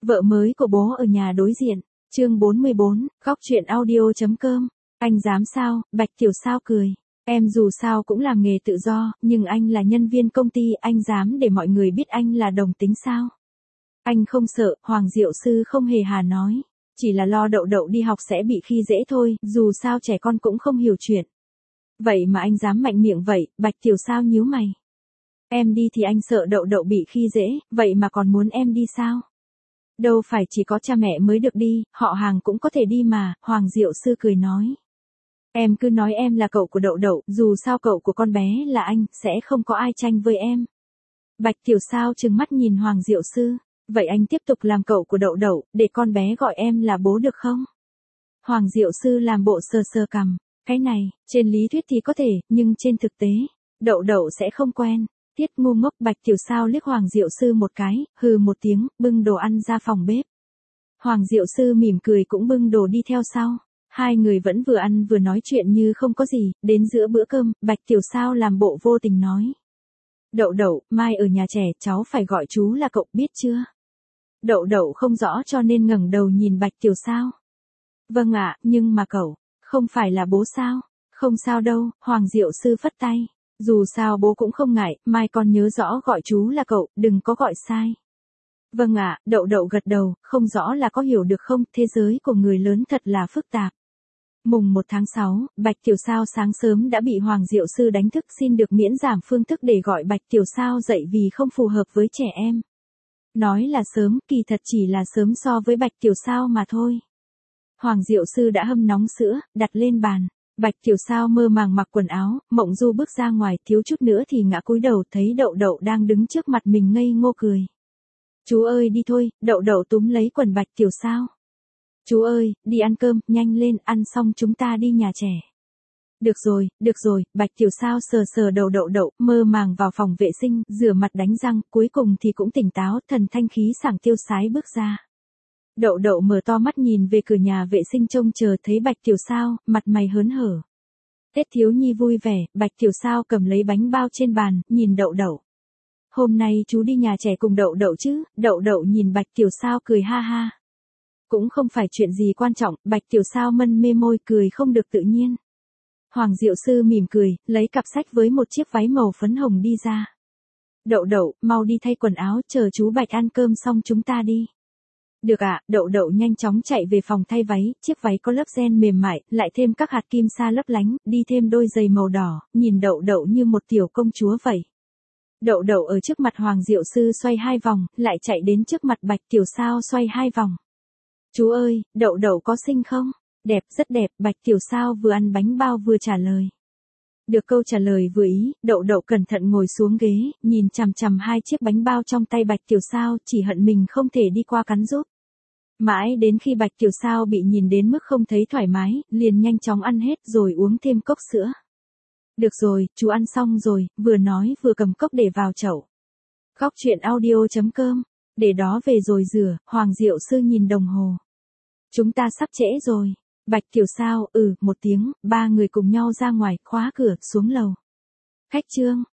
Vợ mới của bố ở nhà đối diện. Chương 44, góc truyện audio.com. Anh dám sao? Bạch Tiểu Sao cười. Em dù sao cũng làm nghề tự do, nhưng anh là nhân viên công ty, anh dám để mọi người biết anh là đồng tính sao? Anh không sợ, Hoàng Diệu Sư không hề hà nói. Chỉ là lo Đậu Đậu đi học sẽ bị khi dễ thôi, dù sao trẻ con cũng không hiểu chuyện. Vậy mà anh dám mạnh miệng vậy, Bạch Tiểu Sao nhíu mày. Em đi thì anh sợ Đậu Đậu bị khi dễ, vậy mà còn muốn em đi sao? Đâu phải chỉ có cha mẹ mới được đi, họ hàng cũng có thể đi mà, Hoàng Diệu Sư cười nói. Em cứ nói em là cậu của Đậu Đậu, dù sao cậu của con bé là anh, sẽ không có ai tranh với em. Bạch Tiểu Sao trừng mắt nhìn Hoàng Diệu Sư. Vậy anh tiếp tục làm cậu của Đậu Đậu, để con bé gọi em là bố được không? Hoàng Diệu Sư làm bộ sờ sờ cằm. Cái này, trên lý thuyết thì có thể, nhưng trên thực tế, Đậu Đậu sẽ không quen. Tiết ngu ngốc. Bạch Tiểu Sao liếc Hoàng Diệu Sư một cái, hừ một tiếng, bưng đồ ăn ra phòng bếp. Hoàng Diệu Sư mỉm cười cũng bưng đồ đi theo sau. Hai người vẫn vừa ăn vừa nói chuyện như không có gì, đến giữa bữa cơm, Bạch Tiểu Sao làm bộ vô tình nói. Đậu Đậu, mai ở nhà trẻ cháu phải gọi chú là cậu biết chưa? Đậu Đậu không rõ cho nên ngẩng đầu nhìn Bạch Tiểu Sao. Vâng ạ, nhưng mà cậu, không phải là bố sao? Không sao đâu, Hoàng Diệu Sư phất tay. Dù sao bố cũng không ngại, mai con nhớ rõ gọi chú là cậu, đừng có gọi sai. Vâng ạ, Đậu Đậu gật đầu, không rõ là có hiểu được không, thế giới của người lớn thật là phức tạp. Mùng 1 tháng 6, Bạch Tiểu Sao sáng sớm đã bị Hoàng Diệu Sư đánh thức xin được miễn giảm phương thức để gọi Bạch Tiểu Sao dậy vì không phù hợp với trẻ em. Nói là sớm, kỳ thật chỉ là sớm so với Bạch Tiểu Sao mà thôi. Hoàng Diệu Sư đã hâm nóng sữa, đặt lên bàn. Bạch Tiểu Sao mơ màng mặc quần áo, Mộng Du bước ra ngoài, thiếu chút nữa thì ngã cúi đầu thấy Đậu Đậu đang đứng trước mặt mình ngây ngô cười. Chú ơi đi thôi, Đậu Đậu túm lấy quần Bạch Tiểu Sao. Chú ơi, đi ăn cơm, nhanh lên, ăn xong chúng ta đi nhà trẻ. Được rồi, Bạch Tiểu Sao sờ sờ đầu Đậu Đậu, mơ màng vào phòng vệ sinh, rửa mặt đánh răng, cuối cùng thì cũng tỉnh táo, thần thanh khí sảng tiêu sái bước ra. Đậu Đậu mở to mắt nhìn về cửa nhà vệ sinh trông chờ thấy Bạch Tiểu Sao, mặt mày hớn hở. Tết thiếu nhi vui vẻ, Bạch Tiểu Sao cầm lấy bánh bao trên bàn, nhìn Đậu Đậu. Hôm nay chú đi nhà trẻ cùng Đậu Đậu chứ? Đậu Đậu nhìn Bạch Tiểu Sao cười ha ha. Cũng không phải chuyện gì quan trọng, Bạch Tiểu Sao mân mê môi cười không được tự nhiên. Hoàng Diệu Sư mỉm cười, lấy cặp sách với một chiếc váy màu phấn hồng đi ra. Đậu Đậu, mau đi thay quần áo, chờ chú Bạch ăn cơm xong chúng ta đi. Được ạ, Đậu Đậu nhanh chóng chạy về phòng thay váy, chiếc váy có lớp ren mềm mại, lại thêm các hạt kim sa lấp lánh, đi thêm đôi giày màu đỏ, nhìn Đậu Đậu như một tiểu công chúa vậy. Đậu Đậu ở trước mặt Hoàng Diệu Sư xoay 2 vòng, lại chạy đến trước mặt Bạch Tiểu Sao xoay 2 vòng. Chú ơi, Đậu Đậu có xinh không? Đẹp, rất đẹp, Bạch Tiểu Sao vừa ăn bánh bao vừa trả lời. Được câu trả lời vừa ý, Đậu Đậu cẩn thận ngồi xuống ghế, nhìn chằm chằm 2 chiếc bánh bao trong tay Bạch Tiểu Sao, chỉ hận mình không thể đi qua cắn giúp. Mãi đến khi Bạch Tiểu Sao bị nhìn đến mức không thấy thoải mái, liền nhanh chóng ăn hết rồi uống thêm cốc sữa. Được rồi, chú ăn xong rồi, vừa nói vừa cầm cốc để vào chậu. Góc truyện audio.com, để đó về rồi rửa, Hoàng Diệu Sư nhìn đồng hồ. Chúng ta sắp trễ rồi. Bạch Tiểu Sao, một tiếng, 3 người cùng nhau ra ngoài, khóa cửa, xuống lầu. Khách Trương,